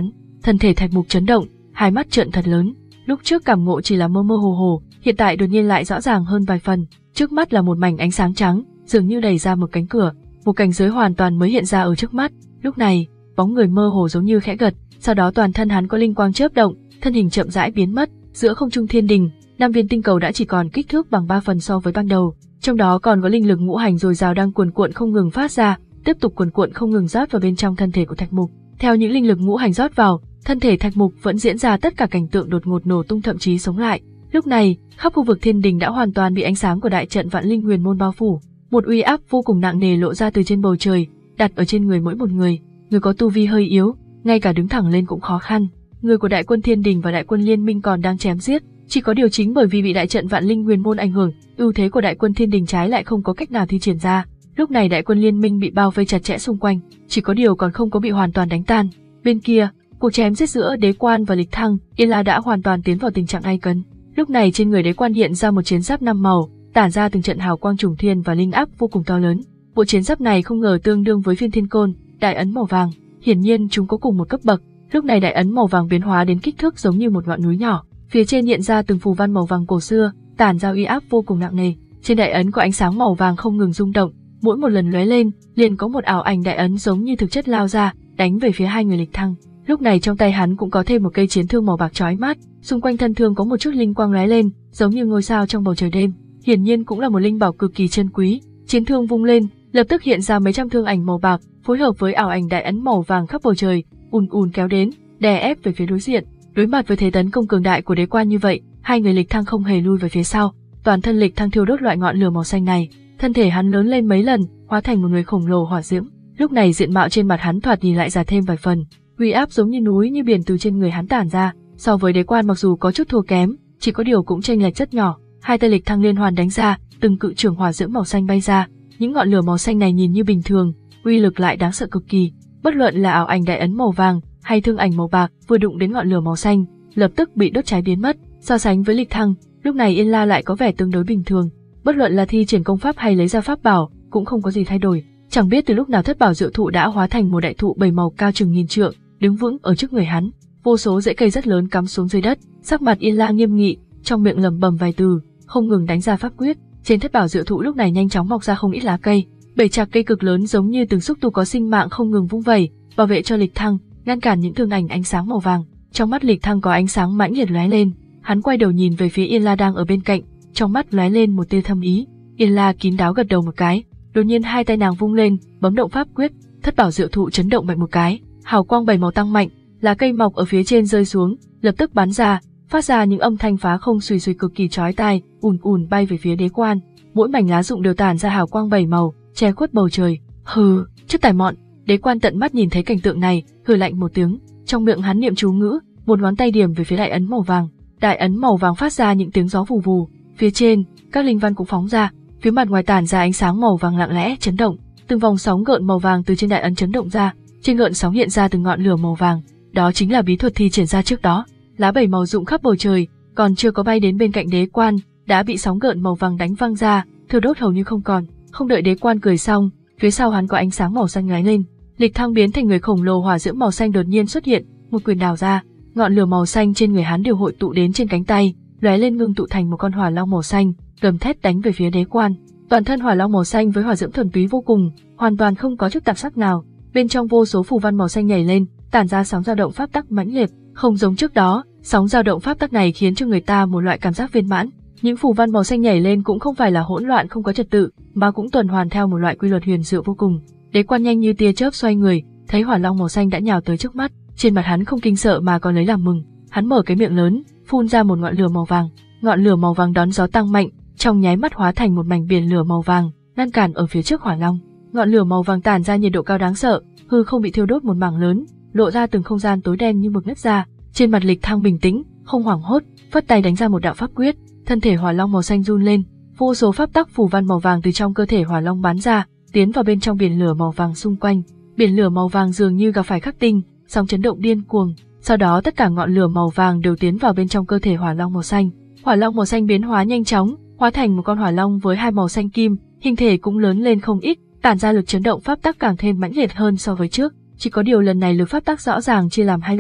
thân thể Thạch Mục chấn động, hai mắt trợn thật lớn. Lúc trước cảm ngộ chỉ là mơ mơ hồ hồ, hiện tại đột nhiên lại rõ ràng hơn vài phần. Trước mắt là một mảnh ánh sáng trắng, dường như đẩy ra một cánh cửa, một cảnh giới hoàn toàn mới hiện ra ở trước mắt. Lúc này, bóng người mơ hồ giống như khẽ gật, sau đó toàn thân hắn có linh quang chớp động, thân hình chậm rãi biến mất. Giữa không trung thiên đình, năm viên tinh cầu đã chỉ còn kích thước bằng ba phần so với ban đầu, trong đó còn có linh lực ngũ hành dồi dào đang cuồn cuộn không ngừng phát ra, tiếp tục cuồn cuộn không ngừng rót vào bên trong thân thể của Thạch Mục. Theo những linh lực ngũ hành rót vào, thân thể Thạch Mục vẫn diễn ra tất cả cảnh tượng đột ngột nổ tung, thậm chí sống lại. Lúc này, khắp khu vực thiên đình đã hoàn toàn bị ánh sáng của đại trận Vạn Linh Huyền Môn bao phủ, một uy áp vô cùng nặng nề lộ ra từ trên bầu trời, đặt ở trên người mỗi một người. Người có tu vi hơi yếu, ngay cả đứng thẳng lên cũng khó khăn. Người của đại quân thiên đình và đại quân liên minh còn đang chém giết, chỉ có điều chính bởi vì bị đại trận Vạn Linh Huyền Môn ảnh hưởng, ưu thế của đại quân thiên đình trái lại không có cách nào thi triển ra. Lúc này đại quân liên minh bị bao vây chặt chẽ xung quanh, chỉ có điều còn không có bị hoàn toàn đánh tan. Bên kia, cuộc chém giết giữa Đế Quan và Lịch Thăng, Yên La đã hoàn toàn tiến vào tình trạng gay cấn. Lúc này trên người Đế Quan hiện ra một chiến giáp năm màu, tản ra từng trận hào quang trùng thiên và linh áp vô cùng to lớn. Bộ chiến giáp này không ngờ tương đương với Phiên Thiên Côn, đại ấn màu vàng, hiển nhiên chúng có cùng một cấp bậc. Lúc này đại ấn màu vàng biến hóa đến kích thước giống như một ngọn núi nhỏ, phía trên hiện ra từng phù văn màu vàng cổ xưa, tản ra uy áp vô cùng nặng nề. Trên đại ấn có ánh sáng màu vàng không ngừng rung động, mỗi một lần lóe lên, liền có một ảo ảnh đại ấn giống như thực chất lao ra, đánh về phía hai người Lịch Thăng. Lúc này trong tay hắn cũng có thêm một cây chiến thương màu bạc chói mắt, xung quanh thân thương có một chút linh quang lóe lên, giống như ngôi sao trong bầu trời đêm, hiển nhiên cũng là một linh bảo cực kỳ chân quý. Chiến thương vung lên, lập tức hiện ra mấy trăm thương ảnh màu bạc, phối hợp với ảo ảnh đại ấn màu vàng khắp bầu trời, ùn ùn kéo đến, đè ép về phía đối diện. Đối mặt với thế tấn công cường đại của Đế Quan như vậy, hai người Lịch Thăng không hề lui về phía sau, toàn thân Lịch Thăng thiêu đốt loại ngọn lửa màu xanh này, thân thể hắn lớn lên mấy lần, hóa thành một người khổng lồ hỏa diễm. Lúc này diện mạo trên mặt hắn thoạt nhìn lại già thêm vài phần, uy áp giống như núi như biển từ trên người hắn tản ra. So với Đế Quan mặc dù có chút thua kém, chỉ có điều cũng chênh lệch rất nhỏ. Hai tay Lịch Thăng liên hoàn đánh ra, từng cự trường hỏa diễm màu xanh bay ra. Những ngọn lửa màu xanh này nhìn như bình thường, uy lực lại đáng sợ cực kỳ. Bất luận là ảo ảnh đại ấn màu vàng hay thương ảnh màu bạc, vừa đụng đến ngọn lửa màu xanh, lập tức bị đốt cháy biến mất. So sánh với Lịch Thăng, lúc này Yên La lại có vẻ tương đối bình thường. Bất luận là thi triển công pháp hay lấy ra pháp bảo, cũng không có gì thay đổi. Chẳng biết từ lúc nào thất bảo diệu thụ đã hóa thành một đại thụ bảy màu cao chừng nghìn trượng, đứng vững ở trước người hắn. Vô số rễ cây rất lớn cắm xuống dưới đất, sắc mặt Yên La nghiêm nghị, trong miệng lẩm bẩm vài từ, không ngừng đánh ra pháp quyết. Trên thất bảo diệu thụ lúc này nhanh chóng mọc ra không ít lá cây, bảy chạc cây cực lớn giống như từng xúc tu có sinh mạng không ngừng vung vẩy, bảo vệ cho Lịch Thăng, ngăn cản những thương ảnh ánh sáng màu vàng. Trong mắt Lịch Thăng có ánh sáng mãnh liệt lóe lên, hắn quay đầu nhìn về phía Yên La đang ở bên cạnh, trong mắt lóe lên một tia thâm ý. Yên La kín đáo gật đầu một cái, đột nhiên hai tay nàng vung lên, bấm động pháp quyết, thất bảo diệu thụ chấn động mạnh một cái, hào quang bảy màu tăng mạnh, lá cây mọc ở phía trên rơi xuống, lập tức bắn ra, phát ra những âm thanh phá không xùy xùy cực kỳ chói tai, ùn ùn bay về phía Đế Quan. Mỗi mảnh lá rụng đều tản ra hào quang bảy màu, che khuất bầu trời. Hừ, chất tài mọn! Đế Quan tận mắt nhìn thấy cảnh tượng này, hừ lạnh một tiếng, trong miệng hắn niệm chú ngữ, một ngón tay điểm về phía đại ấn màu vàng. Đại ấn màu vàng phát ra những tiếng gió vù vù, phía trên, các linh văn cũng phóng ra, phía mặt ngoài tản ra ánh sáng màu vàng lặng lẽ chấn động, từng vòng sóng gợn màu vàng từ trên đại ấn chấn động ra, trên gợn sóng hiện ra từng ngọn lửa màu vàng, đó chính là bí thuật thi triển ra trước đó. Lá bảy màu rụng khắp bầu trời, còn chưa có bay đến bên cạnh Đế Quan, đã bị sóng gợn màu vàng đánh văng ra, thiêu đốt hầu như không còn. Không đợi Đế Quan cười xong, phía sau hắn có ánh sáng màu xanh lóe lên, Lịch Thăng biến thành người khổng lồ hỏa diễm màu xanh đột nhiên xuất hiện, một quyền đào ra, ngọn lửa màu xanh trên người hắn đều hội tụ đến trên cánh tay, lóe lên ngưng tụ thành một con hỏa long màu xanh, gầm thét đánh về phía Đế Quan. Toàn thân hỏa long màu xanh với hỏa diễm thuần túy vô cùng, hoàn toàn không có chút tạp sắc nào. Bên trong vô số phù văn màu xanh nhảy lên, tản ra sóng dao động pháp tắc mãnh liệt, không giống trước đó, sóng dao động pháp tắc này khiến cho người ta một loại cảm giác viên mãn. Những phù văn màu xanh nhảy lên cũng không phải là hỗn loạn không có trật tự, mà cũng tuần hoàn theo một loại quy luật huyền diệu vô cùng. Đế Quan nhanh như tia chớp xoay người, thấy hỏa long màu xanh đã nhào tới trước mắt, trên mặt hắn không kinh sợ mà còn lấy làm mừng. Hắn mở cái miệng lớn, phun ra một ngọn lửa màu vàng. Ngọn lửa màu vàng đón gió tăng mạnh, trong nháy mắt hóa thành một mảnh biển lửa màu vàng, ngăn cản ở phía trước hỏa long. Ngọn lửa màu vàng tản ra nhiệt độ cao đáng sợ, hư không bị thiêu đốt một mảng lớn, lộ ra từng không gian tối đen như mực nứt ra. Trên mặt Lịch Thăng bình tĩnh, không hoảng hốt, phất tay đánh ra một đạo pháp quyết, thân thể hỏa long màu xanh run lên, vô số pháp tắc phù văn màu vàng từ trong cơ thể hỏa long bắn ra, tiến vào bên trong biển lửa màu vàng xung quanh. Biển lửa màu vàng dường như gặp phải khắc tinh, sóng chấn động điên cuồng. Sau đó tất cả ngọn lửa màu vàng đều tiến vào bên trong cơ thể hỏa long màu xanh. Hỏa long màu xanh biến hóa nhanh chóng, hóa thành một con hỏa long với hai màu xanh kim, hình thể cũng lớn lên không ít, tản ra lực chấn động pháp tắc càng thêm mãnh liệt hơn so với trước. Chỉ có điều lần này lực pháp tắc rõ ràng chia làm hai loại.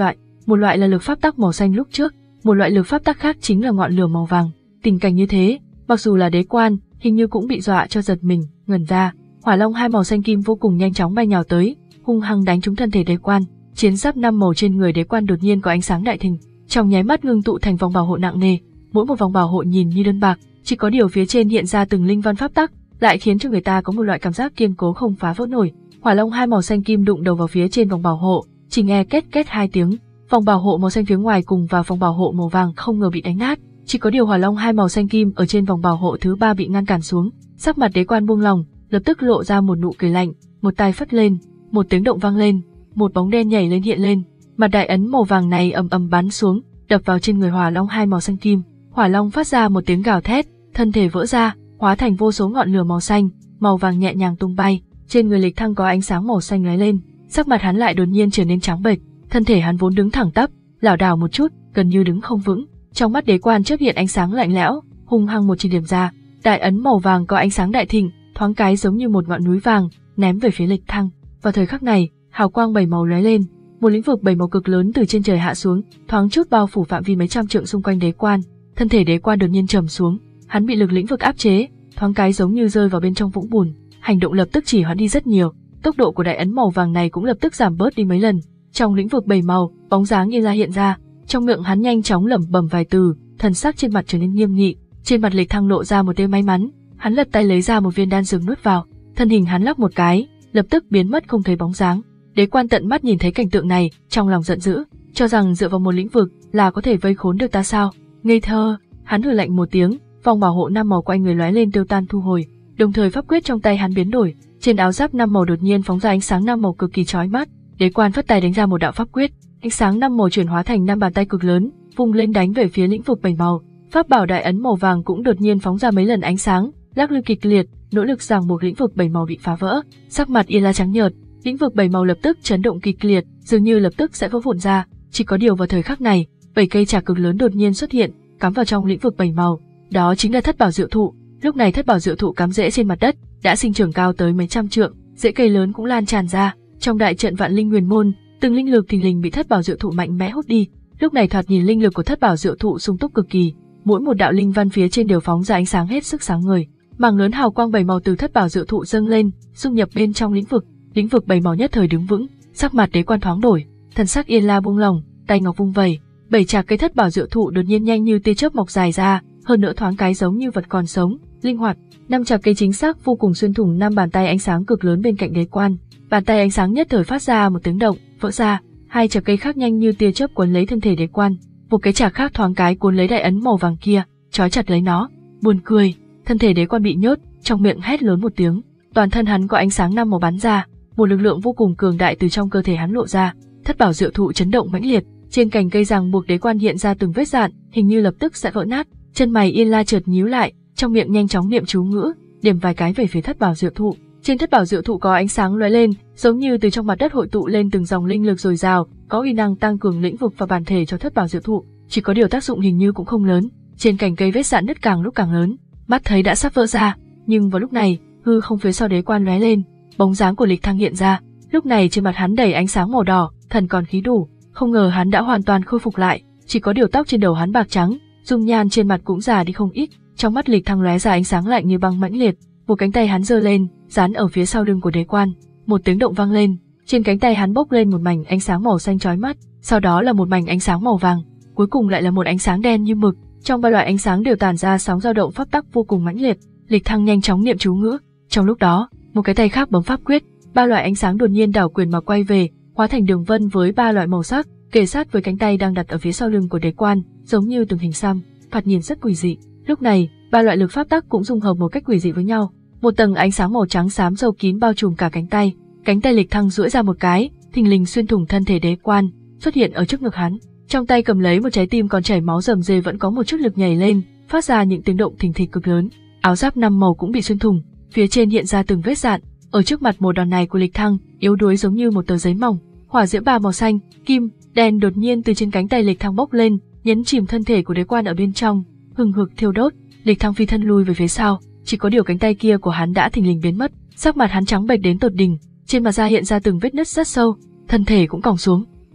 một loại là lực pháp tắc màu xanh lúc trước, một loại lực pháp tắc khác chính là ngọn lửa màu vàng. Tình cảnh như thế, mặc dù là đế quan, hình như cũng bị dọa cho giật mình, ngẩn ra. Hỏa long hai màu xanh kim vô cùng nhanh chóng bay nhào tới, hung hăng đánh trúng thân thể đế quan. Chiến giáp năm màu trên người đế quan đột nhiên có ánh sáng đại thịnh, trong nháy mắt ngưng tụ thành vòng bảo hộ nặng nề, mỗi một vòng bảo hộ nhìn như đơn bạc, chỉ có điều phía trên hiện ra từng linh văn pháp tắc, lại khiến cho người ta có một loại cảm giác kiên cố không phá vỡ nổi. Hỏa long hai màu xanh kim đụng đầu vào phía trên vòng bảo hộ, chỉ nghe két két hai tiếng, vòng bảo hộ màu xanh phía ngoài cùng vào vòng bảo hộ màu vàng không ngờ bị đánh nát, chỉ có điều hỏa long hai màu xanh kim ở trên vòng bảo hộ thứ ba bị ngăn cản xuống. Sắc mặt đế quan buông lỏng, lập tức lộ ra một nụ cười lạnh, một tay phất lên, một tiếng động vang lên, một bóng đen nhảy lên hiện lên, mặt đại ấn màu vàng này ầm ầm bắn xuống, đập vào trên người hỏa long hai màu xanh kim. Hỏa long phát ra một tiếng gào thét, thân thể vỡ ra, hóa thành vô số ngọn lửa màu xanh, màu vàng nhẹ nhàng tung bay. Trên người Lịch Thăng có ánh sáng màu xanh lóe lên, sắc mặt hắn lại đột nhiên trở nên trắng bệch, thân thể hắn vốn đứng thẳng tắp, lảo đảo một chút, gần như đứng không vững. Trong mắt đế quan chớp hiện ánh sáng lạnh lẽo, hung hăng một chỉ điểm ra, đại ấn màu vàng có ánh sáng đại thịnh, thoáng cái giống như một ngọn núi vàng, ném về phía Lịch Thăng. Vào thời khắc này, hào quang bảy màu lóe lên, một lĩnh vực bảy màu cực lớn từ trên trời hạ xuống, thoáng chút bao phủ phạm vi mấy trăm trượng xung quanh đế quan. Thân thể đế quan đột nhiên trầm xuống, hắn bị lực lĩnh vực áp chế, thoáng cái giống như rơi vào bên trong vũng bùn, hành động lập tức chỉ hoãn đi rất nhiều, tốc độ của đại ấn màu vàng này cũng lập tức giảm bớt đi mấy lần. Trong lĩnh vực bảy màu, bóng dáng Yên La hiện ra, trong miệng hắn nhanh chóng lẩm bẩm vài từ, thần sắc trên mặt trở nên nghiêm nghị. Trên mặt Lịch Thăng lộ ra một tia may mắn, hắn lật tay lấy ra một viên đan dược nuốt vào, thân hình hắn lắc một cái, lập tức biến mất không thấy bóng dáng. Đế quan tận mắt nhìn thấy cảnh tượng này, trong lòng giận dữ, cho rằng dựa vào một lĩnh vực là có thể vây khốn được ta sao? Ngây thơ! Hắn hừ lạnh một tiếng, vòng bảo hộ năm màu quanh người lóe lên tiêu tan thu hồi, đồng thời pháp quyết trong tay hắn biến đổi, trên áo giáp năm màu đột nhiên phóng ra ánh sáng năm màu cực kỳ chói mắt. Đế quan phất tay đánh ra một đạo pháp quyết, ánh sáng năm màu chuyển hóa thành năm bàn tay cực lớn, vung lên đánh về phía lĩnh vực bảy màu. Pháp bảo đại ấn màu vàng cũng đột nhiên phóng ra mấy lần ánh sáng, lắc lư kịch liệt, nỗ lực ràng buộc lĩnh vực bảy màu bị phá vỡ. Sắc mặt Yên La trắng nhợt, lĩnh vực bảy màu lập tức chấn động kịch liệt, dường như lập tức sẽ vỡ vụn ra. Chỉ có điều vào thời khắc này, bảy cây trạc cực lớn đột nhiên xuất hiện, cắm vào trong lĩnh vực bảy màu. Đó chính là thất bảo diệu thụ. Lúc này thất bảo diệu thụ cắm rễ trên mặt đất, đã sinh trưởng cao tới mấy trăm trượng, rễ cây lớn cũng lan tràn ra. Trong đại trận vạn linh huyền môn, từng linh lực thình lình bị thất bảo diệu thụ mạnh mẽ hút đi. Lúc này thoạt nhìn linh lực của thất bảo diệu thụ sung túc cực kỳ, mỗi một đạo linh văn phía trên đều phóng ra ánh sáng hết sức sáng ngời. Mảng lớn hào quang bảy màu từ thất bảo diệu thụ dâng lên, xung nhập bên trong lĩnh vực. Lĩnh vực bảy màu nhất thời đứng vững, sắc mặt đế quan thoáng đổi, thần sắc Yên La buông lỏng, tay ngọc vung vẩy, bảy trạc cây thất bảo diệu thụ đột nhiên nhanh như tia chớp mọc dài ra, hơn nữa thoáng cái giống như vật còn sống, linh hoạt. Năm trạc cây chính xác vô cùng xuyên thủng năm bàn tay ánh sáng cực lớn bên cạnh đế quan. Bàn tay ánh sáng nhất thời phát ra một tiếng động, vỡ ra. Hai trạc cây khác nhanh như tia chớp cuốn lấy thân thể đế quan, một cái trạc khác thoáng cái cuốn lấy đại ấn màu vàng kia, trói chặt lấy nó. Buồn cười, thân thể đế quan bị nhốt, trong miệng hét lớn một tiếng, toàn thân hắn có ánh sáng năm màu bắn ra, một lực lượng vô cùng cường đại từ trong cơ thể hắn lộ ra. Thất bảo diệu thụ chấn động mãnh liệt, trên cành cây ràng buộc đế quan hiện ra từng vết rạn, hình như lập tức sẽ vỡ nát. Chân mày Yên La chợt nhíu lại, trong miệng nhanh chóng niệm chú ngữ, điểm vài cái về phía thất bảo diệu thụ. Trên thất bảo diệu thụ có ánh sáng lóe lên, giống như từ trong mặt đất hội tụ lên từng dòng linh lực dồi dào, có uy năng tăng cường lĩnh vực và bản thể cho thất bảo diệu thụ. Chỉ có điều tác dụng hình như cũng không lớn. Trên cành cây vết rạn nứt càng lúc càng lớn, mắt thấy đã sắp vỡ ra, nhưng vào lúc này, hư không phía sau đế quan lóe lên, bóng dáng của Lịch Thăng hiện ra. Lúc này trên mặt hắn đầy ánh sáng màu đỏ, thần còn khí đủ, không ngờ hắn đã hoàn toàn khôi phục lại, chỉ có điều tóc trên đầu hắn bạc trắng, dung nhan trên mặt cũng già đi không ít. Trong mắt Lịch Thăng lóe ra ánh sáng lạnh như băng mãnh liệt, một cánh tay hắn giơ lên, dán ở phía sau lưng của đế quan, một tiếng động vang lên, trên cánh tay hắn bốc lên một mảnh ánh sáng màu xanh chói mắt, sau đó là một mảnh ánh sáng màu vàng, cuối cùng lại là một ánh sáng đen như mực. Trong ba loại ánh sáng đều tản ra sóng dao động pháp tắc vô cùng mãnh liệt. Lịch Thăng nhanh chóng niệm chú ngữ, trong lúc đó, một cái tay khác bấm pháp quyết, ba loại ánh sáng đột nhiên đảo quyền mà quay về, hóa thành đường vân với ba loại màu sắc, kề sát với cánh tay đang đặt ở phía sau lưng của đế quan, giống như từng hình xăm, thoạt nhìn rất quỷ dị. Lúc này, ba loại lực pháp tắc cũng dung hợp một cách quỷ dị với nhau. Một tầng ánh sáng màu trắng xám sâu kín bao trùm cả cánh tay, cánh tay Lịch Thăng duỗi ra một cái, thình lình xuyên thủng thân thể đế quan, xuất hiện ở trước ngực hắn. Trong tay cầm lấy một trái tim còn chảy máu rầm rề vẫn có một chút lực nhảy lên, phát ra những tiếng động thình thịch cực lớn. Áo giáp năm màu cũng bị xuyên thủng, phía trên hiện ra từng vết rạn. Ở trước mặt một đòn này của Lịch Thăng, yếu đuối giống như một tờ giấy mỏng. Hỏa diễm ba màu xanh, kim, đen đột nhiên từ trên cánh tay Lịch Thăng bốc lên, nhấn chìm thân thể của đế quan ở bên trong, hừng hực thiêu đốt. Lịch Thăng phi thân lui về phía sau, chỉ có điều cánh tay kia của hắn đã thình lình biến mất, sắc mặt hắn trắng bệch đến tột đỉnh, trên mặt da hiện ra từng vết nứt rất sâu, thân thể cũng còng xuống.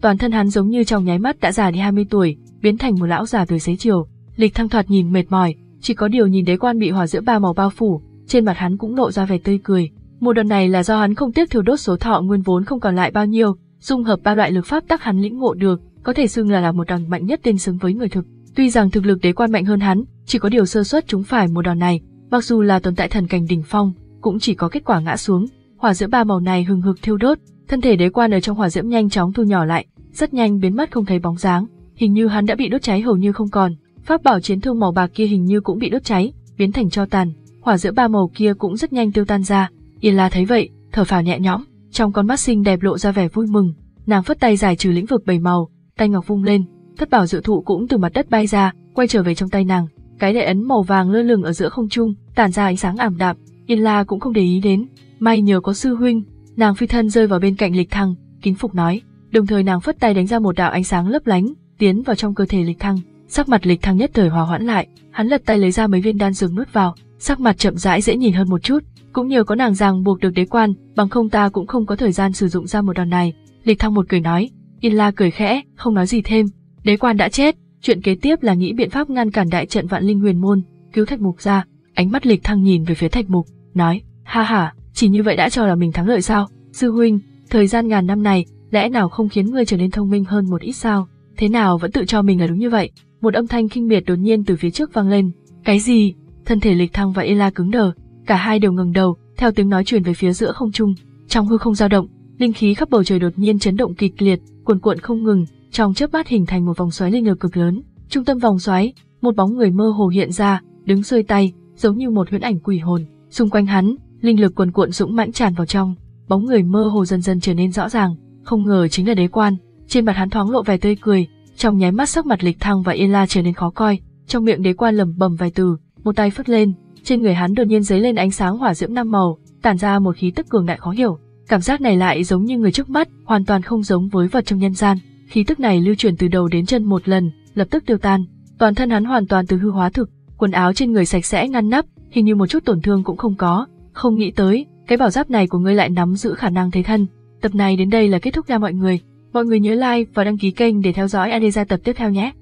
toàn thân hắn giống như trong nháy mắt đã già đi hai mươi tuổi, biến thành một lão già tuổi xế chiều. Lịch Thăng thoạt nhìn mệt mỏi, chỉ có điều nhìn đế quan bị hỏa diễm ba màu bao phủ, trên mặt hắn cũng lộ ra vẻ tươi cười. Một đợt này là do hắn không tiếc thiêu đốt số thọ nguyên vốn không còn lại bao nhiêu, dung hợp ba loại lực pháp tắc hắn lĩnh ngộ được, có thể xưng là là một đòn mạnh nhất tương xứng với người thực. Tuy rằng thực lực đế quan mạnh hơn hắn, chỉ có điều sơ suất chúng phải một đòn này, mặc dù là tồn tại thần cảnh đỉnh phong, cũng chỉ có kết quả ngã xuống. Hỏa diễm ba màu này hừng hực thiêu đốt, thân thể đế quan ở trong hỏa diễm nhanh chóng thu nhỏ lại, rất nhanh biến mất không thấy bóng dáng, hình như hắn đã bị đốt cháy hầu như không còn. Pháp bảo chiến thương màu bạc kia hình như cũng bị đốt cháy, biến thành tro tàn, hỏa diễm ba màu kia cũng rất nhanh tiêu tan ra. Yên La thấy vậy, thở phào nhẹ nhõm, trong con mắt xinh đẹp lộ ra vẻ vui mừng, nàng phất tay giải trừ lĩnh vực bảy màu, tay ngọc vung lên, thất bảo diệu thụ cũng từ mặt đất bay ra, quay trở về trong tay nàng. Cái đại ấn màu vàng lơ lửng ở giữa không trung, tản ra ánh sáng ảm đạm, Yên La cũng không để ý đến. May nhờ có sư huynh, nàng phi thân rơi vào bên cạnh Lịch Thăng, kính phục nói, đồng thời nàng phất tay đánh ra một đạo ánh sáng lấp lánh, tiến vào trong cơ thể Lịch Thăng. Sắc mặt Lịch Thăng nhất thời hòa hoãn lại, hắn lật tay lấy ra mấy viên đan dược nuốt vào, sắc mặt chậm rãi dễ nhìn hơn một chút, cũng nhờ có nàng ràng buộc được đế quan, bằng không ta cũng không có thời gian sử dụng ra một đòn này. Lịch Thăng một cười nói. Yên La cười khẽ, không nói gì thêm. Đế quan đã chết, chuyện kế tiếp là nghĩ biện pháp ngăn cản đại trận Vạn Linh Huyền Môn, cứu Thạch Mục ra. Ánh mắt Lịch Thăng nhìn về phía Thạch Mục, nói, ha ha, chỉ như vậy đã cho là mình thắng lợi sao? Sư huynh, thời gian ngàn năm này, lẽ nào không khiến ngươi trở nên thông minh hơn một ít sao? Thế nào vẫn tự cho mình là đúng như vậy? Một âm thanh khinh miệt đột nhiên từ phía trước vang lên. Cái gì? Thân thể Lịch Thăng và Yên La cứng đờ, cả hai đều ngẩng đầu, theo tiếng nói truyền về phía giữa không trung. Trong hư không dao động, linh khí khắp bầu trời đột nhiên chấn động kịch liệt, cuồn cuộn không ngừng, trong chớp mắt hình thành một vòng xoáy linh lực cực lớn. Trung tâm vòng xoáy, một bóng người mơ hồ hiện ra, đứng xuôi tay, giống như một huyễn ảnh quỷ hồn. Xung quanh hắn, linh lực cuồn cuộn dũng mãnh tràn vào trong. Bóng người mơ hồ dần dần trở nên rõ ràng, không ngờ chính là đế quan. Trên mặt hắn thoáng lộ vẻ tươi cười, trong nháy mắt sắc mặt Lịch Thăng và Yên La trở nên khó coi. Trong miệng đế quan lẩm bẩm vài từ, một tay phất lên, trên người hắn đột nhiên giấy lên ánh sáng hỏa diễm năm màu, tản ra một khí tức cường đại khó hiểu. Cảm giác này lại giống như người trước mắt, hoàn toàn không giống với vật trong nhân gian. Khí tức này lưu chuyển từ đầu đến chân một lần, lập tức tiêu tan. Toàn thân hắn hoàn toàn từ hư hóa thực, quần áo trên người sạch sẽ ngăn nắp, hình như một chút tổn thương cũng không có. Không nghĩ tới, cái bảo giáp này của ngươi lại nắm giữ khả năng thế thân. Tập này đến đây là kết thúc nha mọi người. Mọi người nhớ like và đăng ký kênh để theo dõi a đê gia tập tiếp theo nhé.